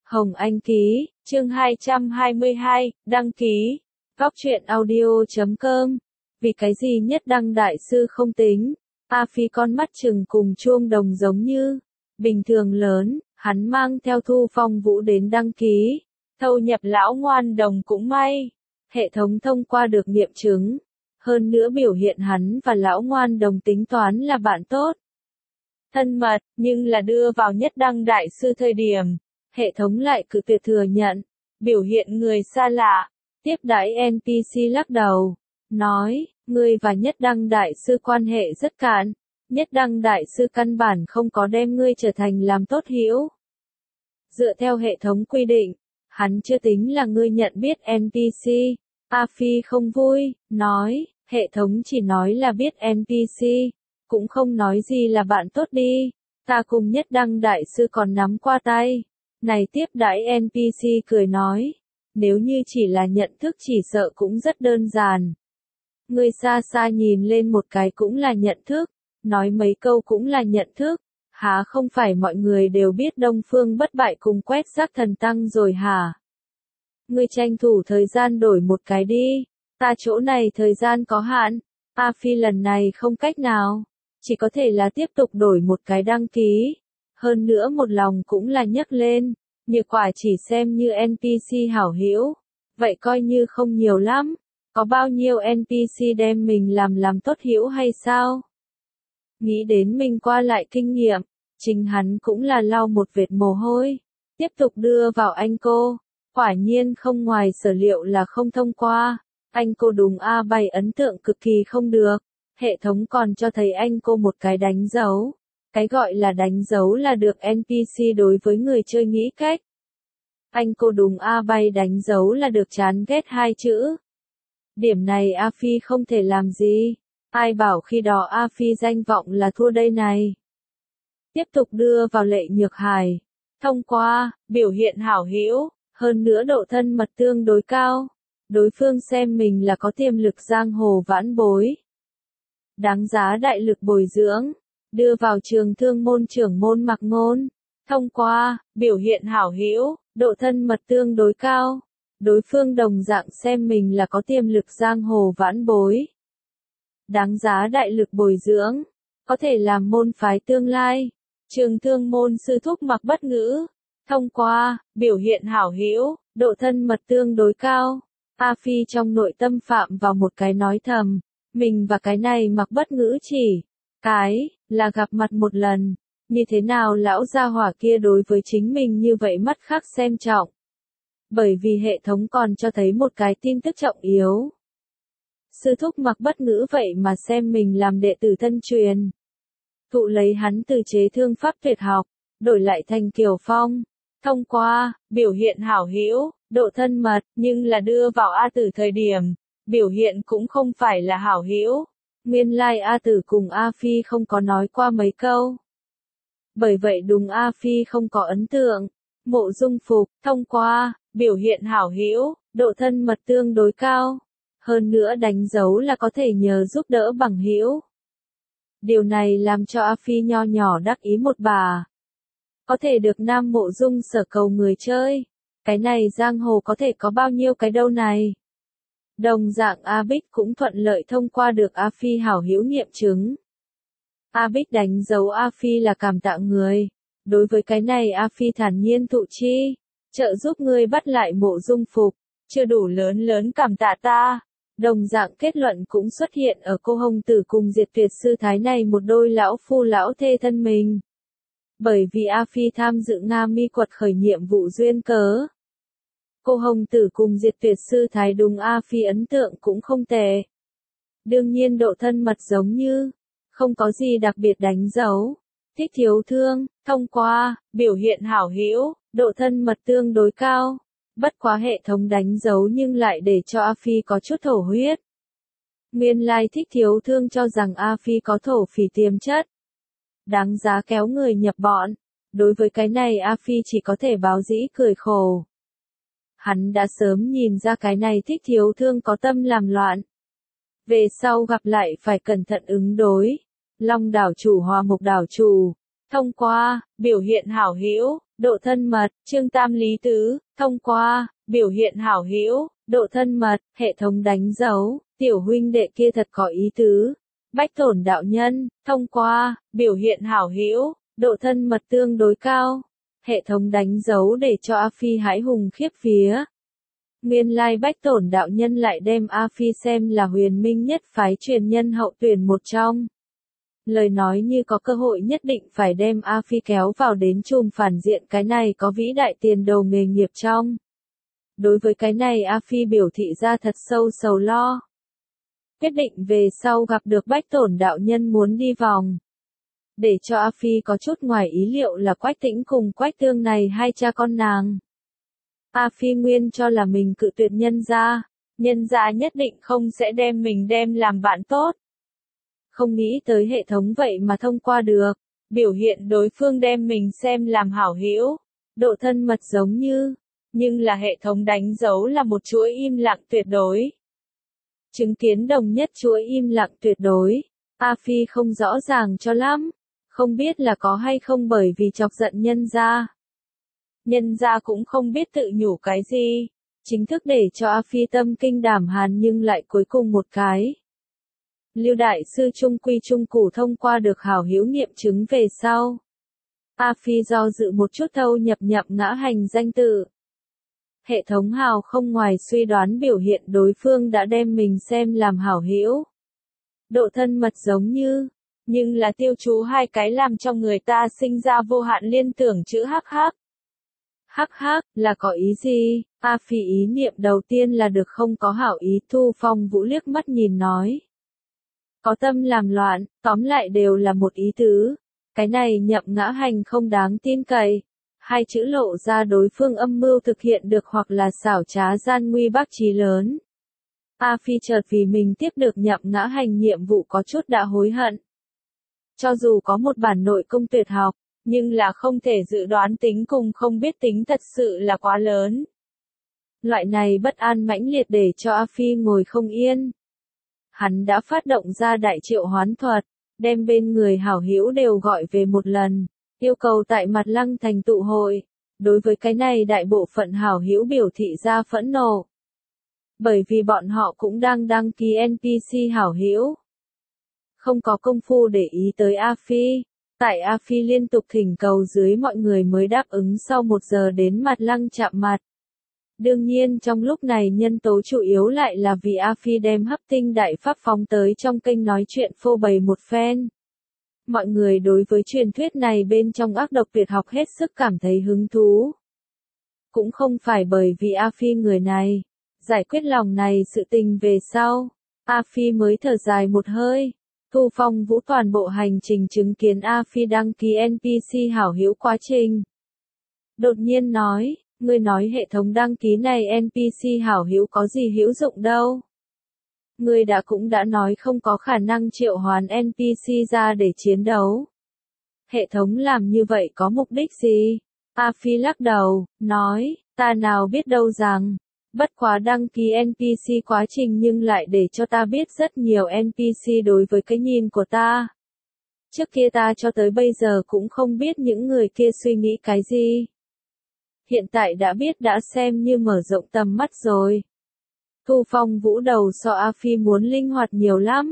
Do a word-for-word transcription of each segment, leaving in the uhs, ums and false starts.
Hồng Anh ký, chương hai trăm hai mươi hai, đăng ký. Góc truyện audio chấm com. Vì cái gì Nhất Đăng đại sư không tính? A Phi con mắt trừng cùng chuông đồng giống như bình thường lớn, hắn mang theo Thu Phong Vũ đến đăng ký. Thâu nhập lão ngoan đồng cũng may. Hệ thống thông qua được nghiệm chứng. Hơn nữa biểu hiện hắn và lão ngoan đồng tính toán là bạn tốt. Thân mật, nhưng là đưa vào Nhất Đăng đại sư thời điểm. Hệ thống lại cự tuyệt thừa nhận. Biểu hiện người xa lạ. Tiếp đãi en pê xê lắc đầu. Nói, ngươi và Nhất Đăng đại sư quan hệ rất cạn. Nhất Đăng đại sư căn bản không có đem ngươi trở thành làm tốt hữu. Dựa theo hệ thống quy định, hắn chưa tính là ngươi nhận biết en pê xê. A Phi không vui, nói, hệ thống chỉ nói là biết en pê xê, cũng không nói gì là bạn tốt đi. Ta cùng Nhất Đăng đại sư còn nắm qua tay. Này tiếp đãi en pê xê cười nói, nếu như chỉ là nhận thức chỉ sợ cũng rất đơn giản. Ngươi xa xa nhìn lên một cái cũng là nhận thức, nói mấy câu cũng là nhận thức, há không phải mọi người đều biết Đông Phương Bất Bại cùng Quét Rác Thần Tăng rồi hả? Ngươi tranh thủ thời gian đổi một cái đi, ta chỗ này thời gian có hạn. A Phi lần này không cách nào, chỉ có thể là tiếp tục đổi một cái đăng ký. Hơn nữa một lòng cũng là nhấc lên, như quả chỉ xem như en pê xê hảo hữu, vậy coi như không nhiều lắm. Có bao nhiêu en pê xê đem mình làm làm tốt hữu hay sao? Nghĩ đến mình qua lại kinh nghiệm, chính hắn cũng là lau một vệt mồ hôi. Tiếp tục đưa vào anh cô, quả nhiên không ngoài sở liệu là không thông qua. Anh cô đúng A bày ấn tượng cực kỳ không được. Hệ thống còn cho thấy anh cô một cái đánh dấu. Cái gọi là đánh dấu là được en pê xê đối với người chơi nghĩ cách. Anh cô đúng A bay đánh dấu là được chán ghét hai chữ. Điểm này A Phi không thể làm gì. Ai bảo khi đó A Phi danh vọng là thua đây này. Tiếp tục đưa vào Lệ Nhược Hải. Thông qua, biểu hiện hảo hữu, hơn nữa độ thân mật tương đối cao. Đối phương xem mình là có tiềm lực giang hồ vãn bối. Đáng giá đại lực bồi dưỡng. Đưa vào Trường Thương môn trưởng môn Mặc Ngôn. Thông qua, biểu hiện hảo hữu, độ thân mật tương đối cao. Đối phương đồng dạng xem mình là có tiềm lực giang hồ vãn bối. Đáng giá đại lực bồi dưỡng, có thể làm môn phái tương lai. Trường Thương môn sư thúc Mặc Bất Ngữ. Thông qua, biểu hiện hảo hữu, độ thân mật tương đối cao. A Phi trong nội tâm phạm vào một cái nói thầm, mình và cái này Mặc Bất Ngữ chỉ cái là gặp mặt một lần, như thế nào lão gia hỏa kia đối với chính mình như vậy mắt khác xem trọng. Bởi vì hệ thống còn cho thấy một cái tin tức trọng yếu. Sư thúc Mặc Bất Ngữ vậy mà xem mình làm đệ tử thân truyền. Thụ lấy hắn từ chế thương pháp tuyệt học, đổi lại thành Kiều Phong. Thông qua, biểu hiện hảo hữu, độ thân mật, nhưng là đưa vào A Tử thời điểm, biểu hiện cũng không phải là hảo hữu. Nguyên lai A Tử cùng A Phi không có nói qua mấy câu. Bởi vậy đúng A Phi không có ấn tượng. Mộ Dung Phục, thông qua, biểu hiện hảo hữu, độ thân mật tương đối cao. Hơn nữa đánh dấu là có thể nhờ giúp đỡ bằng hữu. Điều này làm cho A Phi nho nhỏ đắc ý một bà. Có thể được Nam Mộ Dung sở cầu người chơi. Cái này giang hồ có thể có bao nhiêu cái đâu này. Đồng dạng A Bích cũng thuận lợi thông qua được A Phi hảo hữu nghiệm chứng. A Bích đánh dấu A Phi là cảm tạ người. Đối với cái này A Phi thản nhiên thụ chi. Trợ giúp ngươi bắt lại Mộ Dung Phục. Chưa đủ lớn lớn cảm tạ ta. Đồng dạng kết luận cũng xuất hiện ở Cô Hồng Tử cùng Diệt Tuyệt Sư Thái này một đôi lão phu lão thê thân mình. Bởi vì A Phi tham dự Nga Mi quật khởi nhiệm vụ duyên cớ. Cô Hồng Tử cùng Diệt Tuyệt Sư Thái đúng A Phi ấn tượng cũng không tệ. Đương nhiên độ thân mật giống như, không có gì đặc biệt đánh dấu. Thích Thiếu Thương, thông qua, biểu hiện hảo hữu, độ thân mật tương đối cao. Bất quá hệ thống đánh dấu nhưng lại để cho A Phi có chút thổ huyết. Nguyên lai Thích Thiếu Thương cho rằng A Phi có thổ phỉ tiềm chất. Đáng giá kéo người nhập bọn. Đối với cái này A Phi chỉ có thể báo dĩ cười khổ. Hắn đã sớm nhìn ra cái này Thích Thiếu Thương có tâm làm loạn. Về sau gặp lại phải cẩn thận ứng đối. Long đảo chủ Hoa Mục đảo chủ. Thông qua, biểu hiện hảo hữu, độ thân mật, chương tam lý tứ, thông qua, biểu hiện hảo hữu, độ thân mật, hệ thống đánh dấu, tiểu huynh đệ kia thật có ý tứ. Bách Tổn đạo nhân, thông qua, biểu hiện hảo hữu, độ thân mật tương đối cao. Hệ thống đánh dấu để cho A Phi hãi hùng khiếp vía. Nguyên lai Bách Tổn đạo nhân lại đem A Phi xem là huyền minh nhất phái truyền nhân hậu tuyển một trong. Lời nói như có cơ hội nhất định phải đem A Phi kéo vào đến chùm phản diện cái này có vĩ đại tiền đồ nghề nghiệp trong. Đối với cái này A Phi biểu thị ra thật sâu sầu lo. Quyết định về sau gặp được Bách Tổn đạo nhân muốn đi vòng. Để cho A Phi có chút ngoài ý liệu là Quách Tĩnh cùng Quách Tương này hai cha con nàng. A Phi nguyên cho là mình cự tuyệt nhân gia, nhân gia nhất định không sẽ đem mình đem làm bạn tốt. Không nghĩ tới hệ thống vậy mà thông qua được, biểu hiện đối phương đem mình xem làm hảo hữu, độ thân mật giống như, nhưng là hệ thống đánh dấu là một chuỗi im lặng tuyệt đối. Chứng kiến đồng nhất chuỗi im lặng tuyệt đối, A Phi không rõ ràng cho lắm, không biết là có hay không bởi vì chọc giận nhân gia. Nhân gia cũng không biết tự nhủ cái gì, chính thức để cho A Phi tâm kinh đảm hàn nhưng lại cuối cùng một cái. Lưu Đại Sư Trung Quy Trung Củ thông qua được hảo hữu nghiệm chứng về sau. A Phi do dự một chút thâu nhập nhập ngã hành danh tự. Hệ thống hào không ngoài suy đoán biểu hiện đối phương đã đem mình xem làm hảo hữu. Độ thân mật giống như, nhưng là tiêu chú hai cái làm cho người ta sinh ra vô hạn liên tưởng chữ hắc hắc. Hắc hắc, là có ý gì? A Phi ý niệm đầu tiên là được không có hảo ý. Thu Phong Vũ liếc mắt nhìn nói. Có tâm làm loạn, tóm lại đều là một ý tứ. Cái này nhậm ngã hành không đáng tin cậy. Hai chữ lộ ra đối phương âm mưu thực hiện được hoặc là xảo trá gian nguy bác chí lớn. A Phi chợt vì mình tiếp được nhậm ngã hành nhiệm vụ có chút đã hối hận. Cho dù có một bản nội công tuyệt học, nhưng là không thể dự đoán tính cùng không biết tính thật sự là quá lớn. Loại này bất an mãnh liệt để cho A Phi ngồi không yên. Hắn đã phát động ra đại triệu hoán thuật, đem bên người hảo hữu đều gọi về một lần, yêu cầu tại Mặt Lăng thành tụ hội. Đối với cái này đại bộ phận hảo hữu biểu thị ra phẫn nộ. Bởi vì bọn họ cũng đang đăng ký en pê xê hảo hữu. Không có công phu để ý tới A Phi. Tại A Phi liên tục thỉnh cầu dưới mọi người mới đáp ứng sau một giờ đến Mặt Lăng chạm mặt. Đương nhiên trong lúc này nhân tố chủ yếu lại là vì A Phi đem hấp tinh đại pháp phóng tới trong kênh nói chuyện phô bày một phen. Mọi người đối với truyền thuyết này bên trong ác độc tuyệt học hết sức cảm thấy hứng thú. Cũng không phải bởi vì A Phi người này, giải quyết lòng này sự tình về sau, A Phi mới thở dài một hơi. Thu Phong Vũ toàn bộ hành trình chứng kiến A Phi đăng ký en pê xê hảo hữu quá trình. Đột nhiên nói, ngươi nói hệ thống đăng ký này en pê xê hảo hữu có gì hữu dụng đâu. Ngươi đã cũng đã nói không có khả năng triệu hoán en pê xê ra để chiến đấu. Hệ thống làm như vậy có mục đích gì? A Phi lắc đầu, nói, ta nào biết đâu rằng, bất quá đăng ký en pê xê quá trình nhưng lại để cho ta biết rất nhiều en pê xê đối với cái nhìn của ta. Trước kia ta cho tới bây giờ cũng không biết những người kia suy nghĩ cái gì. Hiện tại đã biết đã xem như mở rộng tầm mắt rồi. Thu Phong Vũ đầu so A Phi muốn linh hoạt nhiều lắm.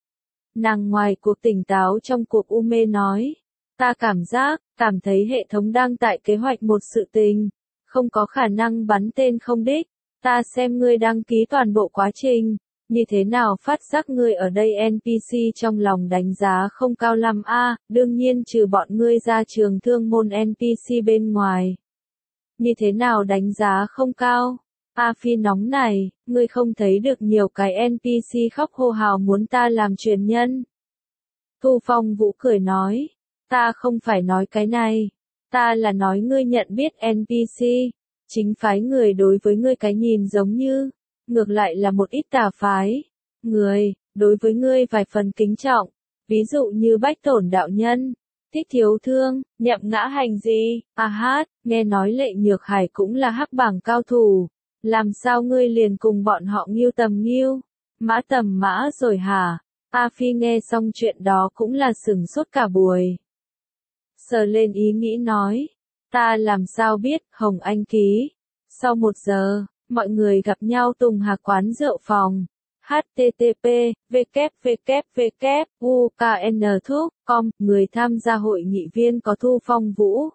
Nàng ngoài cuộc tỉnh táo trong cuộc u mê nói. Ta cảm giác, cảm thấy hệ thống đang tại kế hoạch một sự tình. Không có khả năng bắn tên không đích. Ta xem ngươi đăng ký toàn bộ quá trình. Như thế nào phát giác ngươi ở đây en pê xê trong lòng đánh giá không cao lắm a, đương nhiên trừ bọn ngươi ra trường thương môn en pê xê bên ngoài. Như thế nào đánh giá không cao? A Phi nóng này, ngươi không thấy được nhiều cái en pê xê khóc hô hào muốn ta làm truyền nhân. Thu Phong Vũ cười nói, ta không phải nói cái này, ta là nói ngươi nhận biết en pê xê, chính phái người đối với ngươi cái nhìn giống như, ngược lại là một ít tà phái, người, đối với ngươi vài phần kính trọng, ví dụ như Bách Tổn đạo nhân. Thích Thiếu Thương, nhậm ngã hành gì, a hát, nghe nói Lệ Nhược Hải cũng là hắc bảng cao thủ, làm sao ngươi liền cùng bọn họ nghiêu tầm nghiêu, mã tầm mã rồi hả? A Phi nghe xong chuyện đó cũng là sửng sốt cả buổi. Sờ lên ý nghĩ nói, Ta làm sao biết, Hồng Anh ký. Sau một giờ, mọi người gặp nhau Tùng Hà quán rượu phòng. H T T P W W W U K N Thúc com. Người tham gia hội nghị viên có Thu Phong Vũ,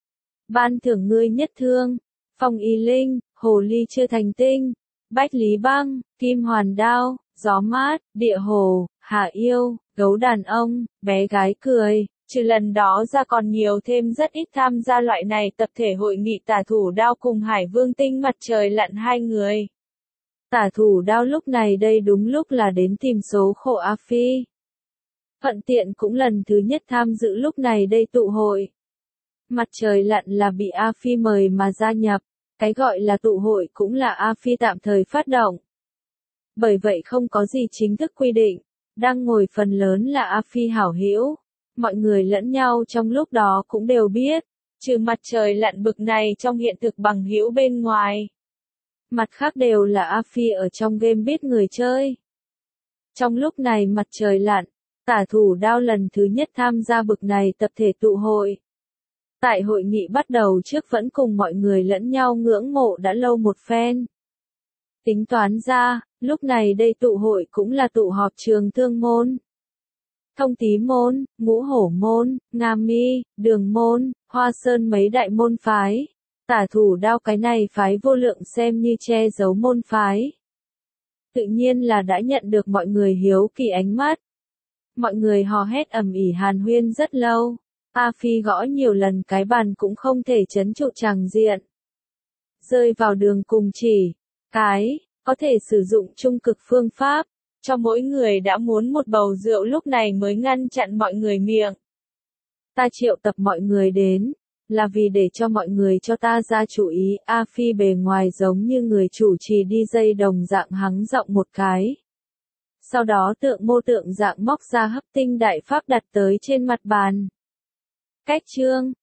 Ban thưởng Ngươi Nhất Thương, Phong Y Linh, Hồ Ly Chưa Thành Tinh, Bách Lý Băng, Kim Hoàn Đao, Gió Mát, Địa Hồ, Hà Yêu, Gấu Đàn Ông, Bé Gái Cười. Trừ lần đó ra còn nhiều thêm rất ít tham gia loại này tập thể hội nghị Tả Thủ Đao cùng Hải Vương Tinh Mặt Trời Lặn hai người. Tả Thủ Đao lúc này đây đúng lúc là đến tìm số khổ A Phi. Thuận tiện cũng lần thứ nhất tham dự lúc này đây tụ hội. Mặt Trời Lặn là bị A Phi mời mà gia nhập, cái gọi là tụ hội cũng là A Phi tạm thời phát động. Bởi vậy không có gì chính thức quy định, đang ngồi phần lớn là A Phi hảo hữu. Mọi người lẫn nhau trong lúc đó cũng đều biết, trừ Mặt Trời Lặn bực này trong hiện thực bằng hữu bên ngoài. Mặt khác đều là A Phi ở trong game biết người chơi. Trong lúc này Mặt Trời Lặn, Tả Thủ Đao lần thứ nhất tham gia bực này tập thể tụ hội. Tại hội nghị bắt đầu trước vẫn cùng mọi người lẫn nhau ngưỡng mộ đã lâu một phen. Tính toán ra, lúc này đây tụ hội cũng là tụ họp Trường Thương môn, Thông Tý môn, Ngũ Hổ môn, Nga Mi, Đường môn, Hoa Sơn mấy đại môn phái. Tả Thủ Đao cái này phái vô lượng xem như che giấu môn phái. Tự nhiên là đã nhận được mọi người hiếu kỳ ánh mắt. Mọi người hò hét ầm ĩ hàn huyên rất lâu. A Phi gõ nhiều lần cái bàn cũng không thể trấn trụ tràng diện. Rơi vào đường cùng chỉ. Cái, có thể sử dụng trung cực phương pháp. Cho mỗi người đã muốn một bầu rượu lúc này mới ngăn chặn mọi người miệng. Ta triệu tập mọi người đến, là vì để cho mọi người cho ta ra chủ ý. A Phi bề ngoài giống như người chủ trì đi dây đồng dạng hắng giọng một cái. Sau đó tượng mô tượng dạng móc ra hấp tinh đại pháp đặt tới trên mặt bàn. Cách chương,